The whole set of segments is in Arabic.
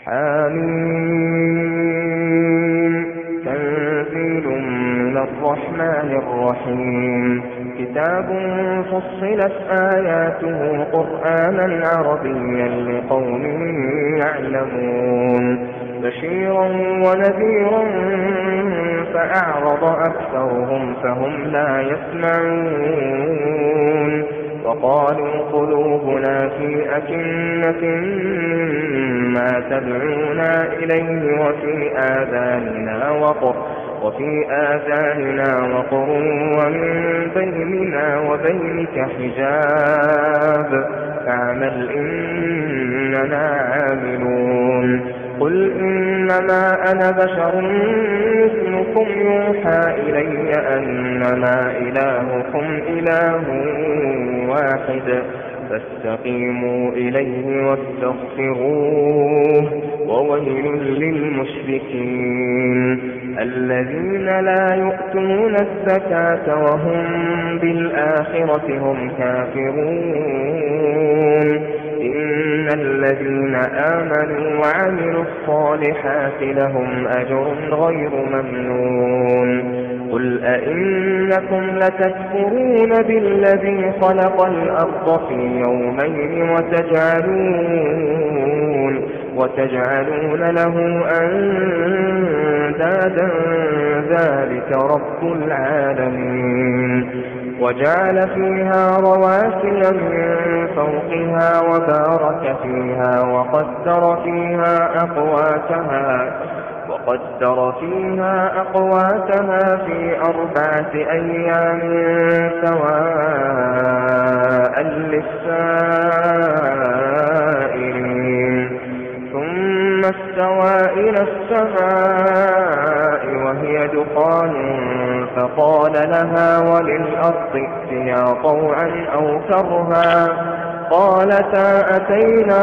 حميم تنزيل من الرحمن الرحيم كتاب فصلت آياته قرآنا عربيا لقوم يعلمون بشيرا ونذيرا فأعرض أكثرهم فهم لا يسمعون وقالوا قلوبنا في أكنة ما تدعونا إليه وفي آذاننا وقر ومن بيننا وبينك حجاب فاعمل إننا عاملون قل إنما أنا بشر مثلكم يوحى إلي أنما إلهكم إله واحد فاستقيموا إليه واستغفروه وويل للمشركين الذين لا يؤتون الزكاة وهم بالآخرة هم كافرون إن الذين آمنوا وعملوا الصالحات لهم أجر غير ممنون قل أئنكم لتكفرون بالذي خلق الأرض في يومين وتجعلون له أندادا ذلك رب العالمين وجعل فيها رواسي من فوقها وبارك فيها وقدر فيها أقواتها في 4 أيام سواء للسائلين ثم استوى إلى السماء وهي دخان فقال لها وللأرض ائتيا طوعا أو كرها قالتا أتينا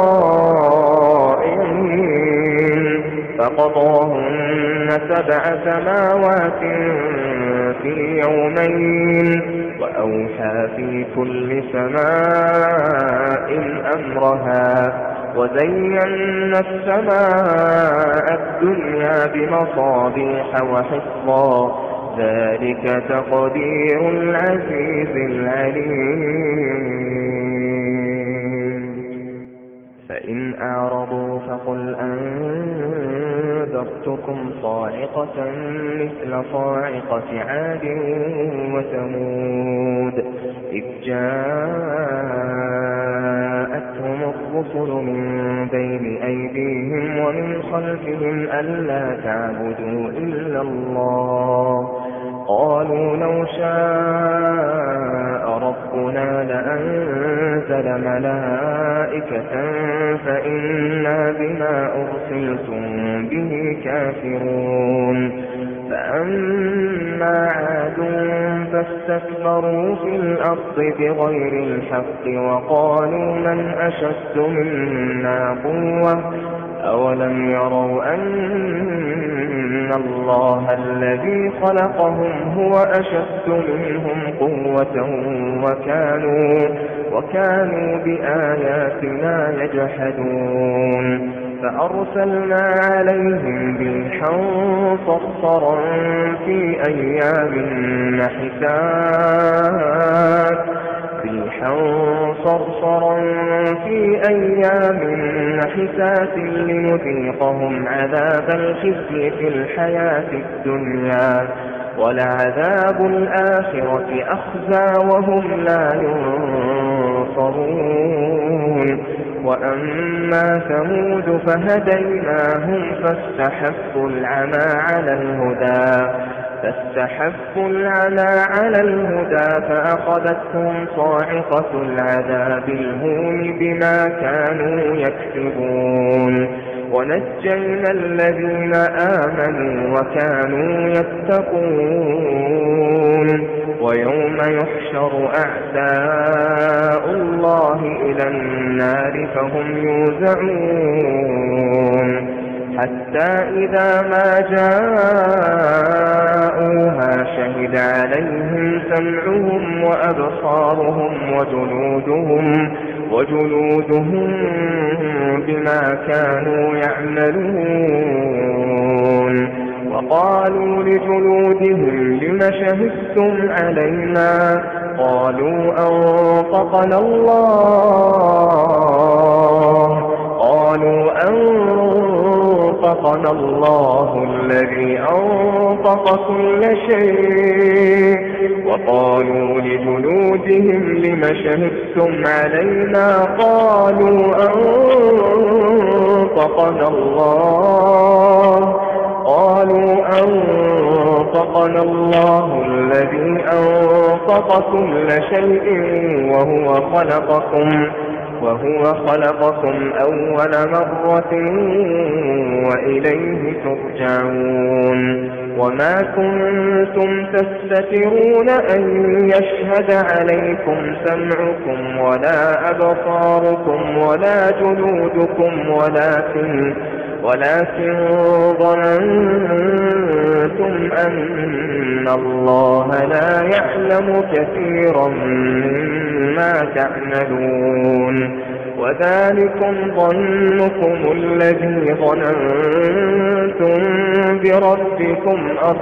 طائعين فقضاهن 7 سماوات في يومين وأوحى في كل سماء أمرها وزينا السماء الدنيا بمصابيح وحفظا ذلك تقدير العزيز العليم فإن أعرضوا فقل أنذرتكم صاعقة مثل صاعقة عاد وثمود إذ جاءتهم الرسل من بين أيديهم ومن خلفهم ألا تعبدوا إلا الله قالوا لو شاء ربنا لأنزل ملائكة فإنا بما أرسلتم به كافرون فأما عاد فاستكبروا في الأرض بغير الحق وقالوا من أشد منا قوة أولم يروا أن الله الذي خلقهم هو أشد منهم قوة وكانوا بآياتنا يجحدون فأرسلنا عليهم ريحا صرصرا في أيام نحسات لنذيقهم عذاب الخزي في الحياة الدنيا ولعذاب الآخرة أخزى وهم لا ينصرون وأما ثمود فهديناهم فاستحبوا العمى على الهدى فأخذتهم صاعقة العذاب الهون بما كانوا يكسبون ونجينا الذين آمنوا وكانوا يتقون ويوم يحشر أعداء الله إلى النار فهم يوزعون حتى إذا ما جاءوها شهد عليهم سمعهم وأبصارهم وجلودهم بما كانوا يعملون. وقالوا لجلودهم لم شهدتم علينا؟ قالوا أنطقنا الله الذي أنطق كل شيء. وقالوا لجلودهم لم شهدتم علينا؟ قالوا أنطقنا الله الذي أنطق كل شيء وهو خلقكم أول مرة وإليه ترجعون. وما كنتم تستترون أن يشهد عليكم سمعكم ولا أبصاركم ولا جلودكم ولكن ظننتم أن الله لا يعلم كثيرا مما تعملون. وذلكم ظنكم الذي ظننتم بربكم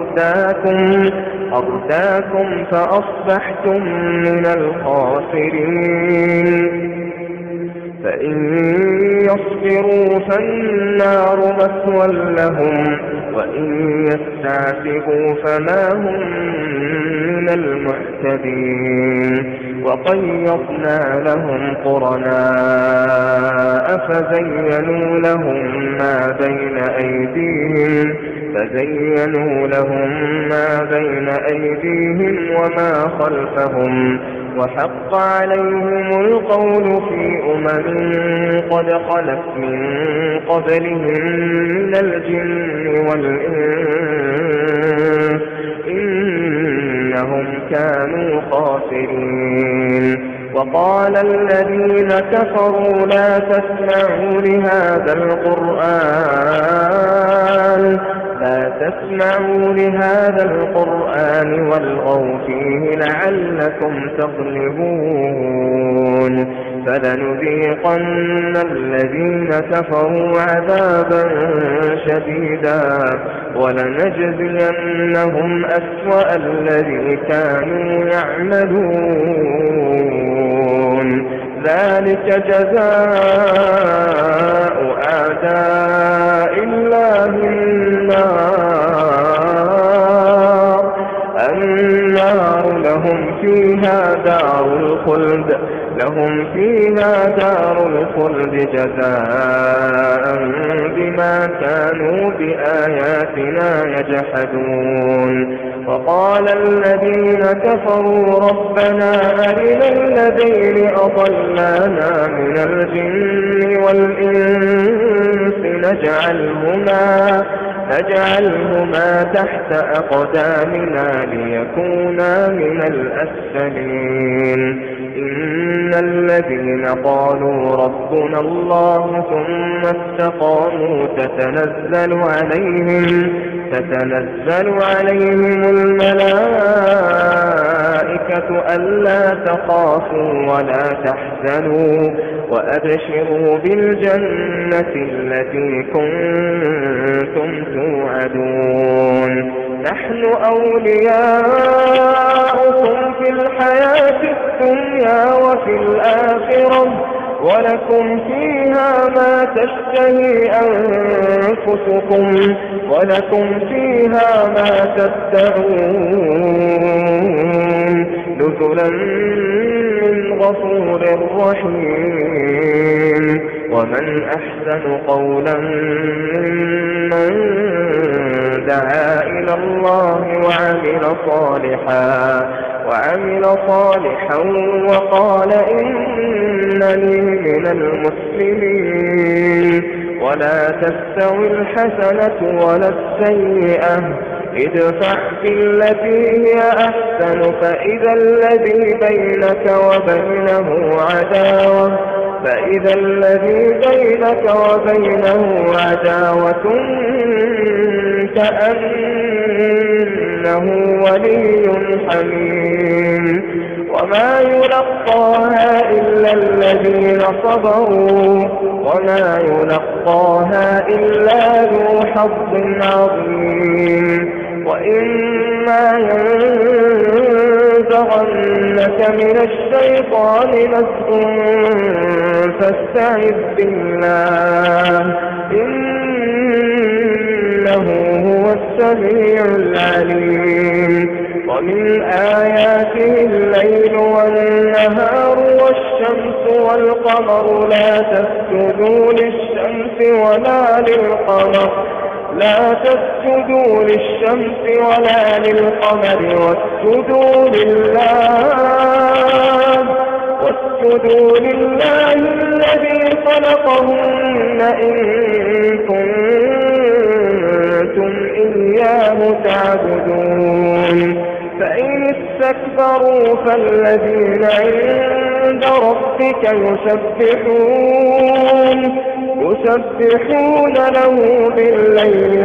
أرداكم فأصبحتم من الخاسرين. فإن يصبروا فالنار مثوى لهم وإن يستعتبوا فما هم من المعتدين. وقيضنا لهم قرناء فزينوا لهم ما بين أيديهم وما خلفهم وحق عليهم القول في قد خلت من قبلهم من الجن والإنس إنهم كانوا خاسرين. وقال الذين كفروا لا تسمعوا لهذا القرآن والغوا فيه لعلكم تغلبون. فلنذيقن الذين كفروا عذابا شديدا ولنجزينهم أسوأ الذي كانوا يعملون. ذلك جزاء أعداء الله النار لهم فيها دار الخلد جزاء بما كانوا بآياتنا يجحدون. وقال الذين كفروا ربنا أرنا الذين أضلانا من الجن والإنس نجعلهما تحت أقدامنا ليكونا من الأسفلين. إن الذين قالوا ربنا الله ثم استقاموا تتنزل عليهم الملائكة ألا تخافوا ولا تحزنوا وأبشروا بالجنة التي كنتم توعدون. نحن أولياؤكم في الحياة الدنيا وفي الآخرة ولكم فيها ما تشتهي أنفسكم ولكم فيها ما تدعون نزلا من غفور رحيم. ومن أحسن قولا ممن دعا إلى الله وعمل صالحا وقال إنني من المسلمين. ولا تستوي الحسنة ولا السيئة ادفع بالتي هي أحسن فإذا الذي بينك وبينه عداوة كأنه ولي حميم وما يلقاها إلا الذين صبروا وما يلقاها إلا ذو حظ عظيم وإما ينزغنك من الشيطان نزغ فاستعذ بالله إنه هو السميع العليم ومن آياته الليل والنهار والشمس والقمر لا تسجدوا للشمس ولا للقمر واسجدوا لله الذي خلقهن إن كنتم إياه تعبدون فإن استكبروا فالذين عند ربك يسبحون له بالليل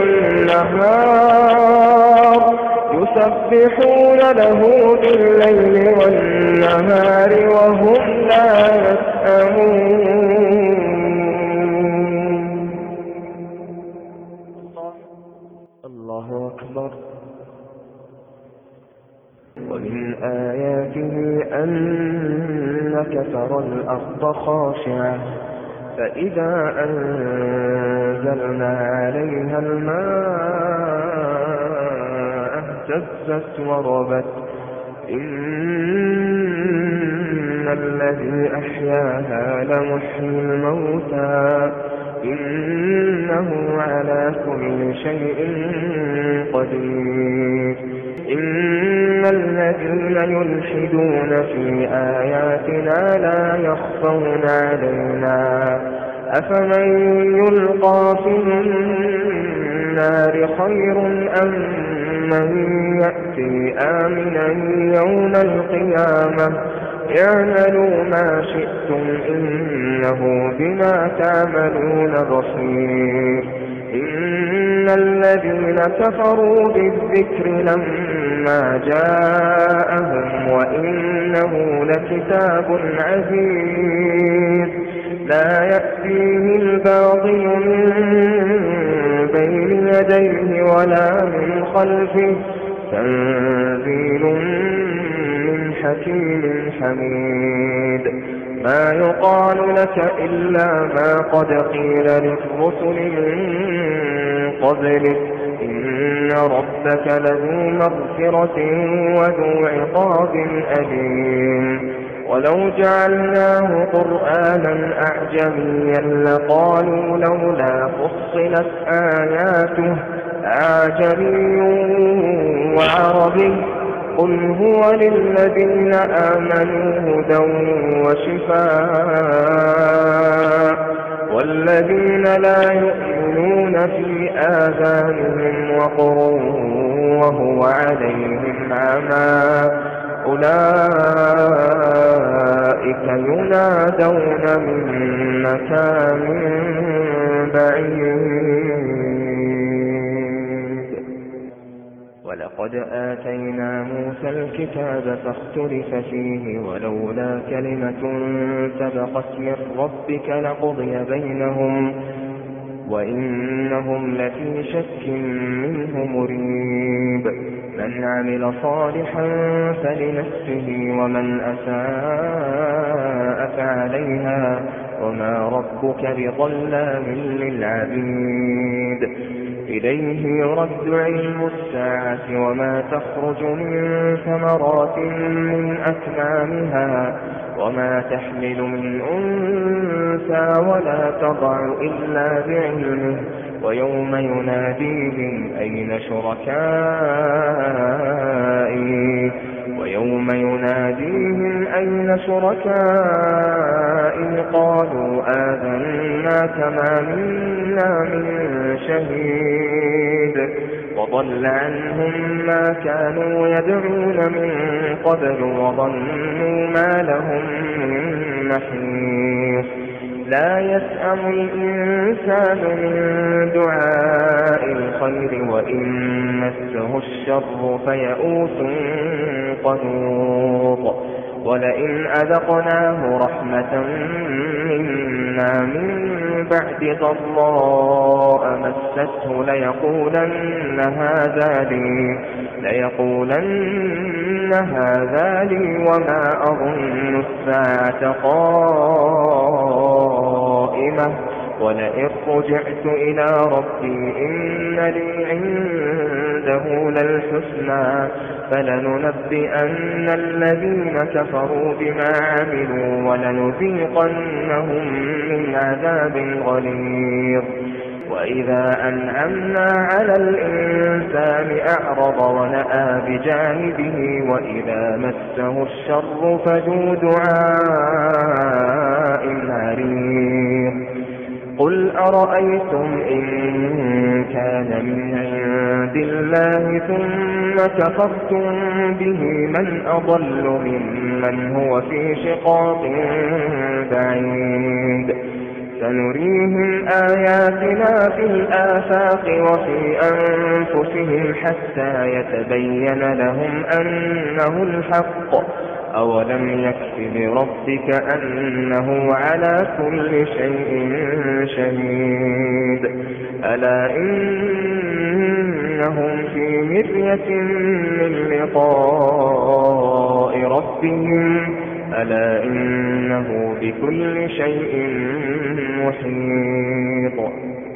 والنهار وهم لا يسأمون. الله أكبر. ومن آياته أنك ترى الأرض خاشعة فإذا أنزلنا عليها الماء اهتزت وربت إن الذي أحياها لمحيي الموتى إنه على كل شيء قدير إن الذين يلحدون في آياتنا لا يخفون علينا أفمن يلقى في النار خير أم من يأتي آمنا يوم القيامة اعملوا ما شئتم إنه بما تعملون بصير إن الذين كفروا بالذكر لما جاءهم وإنه لكتاب عزيز لا يأتيه الباطل من بين يديه ولا من خلفه تنزيل من حكيم حميد ما يقال لك إلا ما قد قيل للرسل من قبلك إن ربك لذو مغفرة وذو عقاب أليم ولو جعلناه قرآنا أعجميا لقالوا لولا فصلت آياته أعجمي وعربي قل هو للذين آمنوا هدى وشفاء والذين لا يؤمنون في آذانهم وقر وهو عليهم عمى أولئك ينادون من مكان بعيد ولقد آتينا موسى الكتاب فاختلف فيه ولولا كلمة سبقت من ربك لقضي بينهم وإنهم لفي شك منه مريب من عمل صالحا فلنفسه ومن أساء فعليها وما ربك بظلام للعبيد إليه يرد علم الساعة وما تخرج من ثمرات من أكمامها وما تحمل من أنثى ولا تضع إلا بعلمه ويوم يناديهم أين شركائي قالوا آذناك ما منا من شهيد وضل عنهم ما كانوا يدعون من قبل وظنوا ما لهم من محيص لا يسأم الإنسان من دعاء الخير بالخير وإن مسه الشر فيئوس قنوط ولئن أذقناه رحمة منا من بعد ضراء مسته ليقولن هذا لي وما أظن الساعة قائمة ولئن رجعت إلى ربي إن لي عنده للحسنى فلننبئن الذين كفروا بما عملوا ولنذيقنهم من عذاب غليظ وإذا أنعمنا على الإنسان أعرض ونأى بجانبه وإذا مسه الشر فذو دعاء عريض قل أرأيتم إن كان من عند الله ثم كفرتم به من أضل ممن هو في شقاق بعيد سنريهم آياتنا في الآفاق وفي أنفسهم حتى يتبين لهم أنه الحق أولم يكف بربك أنه على كل شيء شهيد ألا إنهم في مرية من لقاء ربهم ألا إنه بكل شيء محيط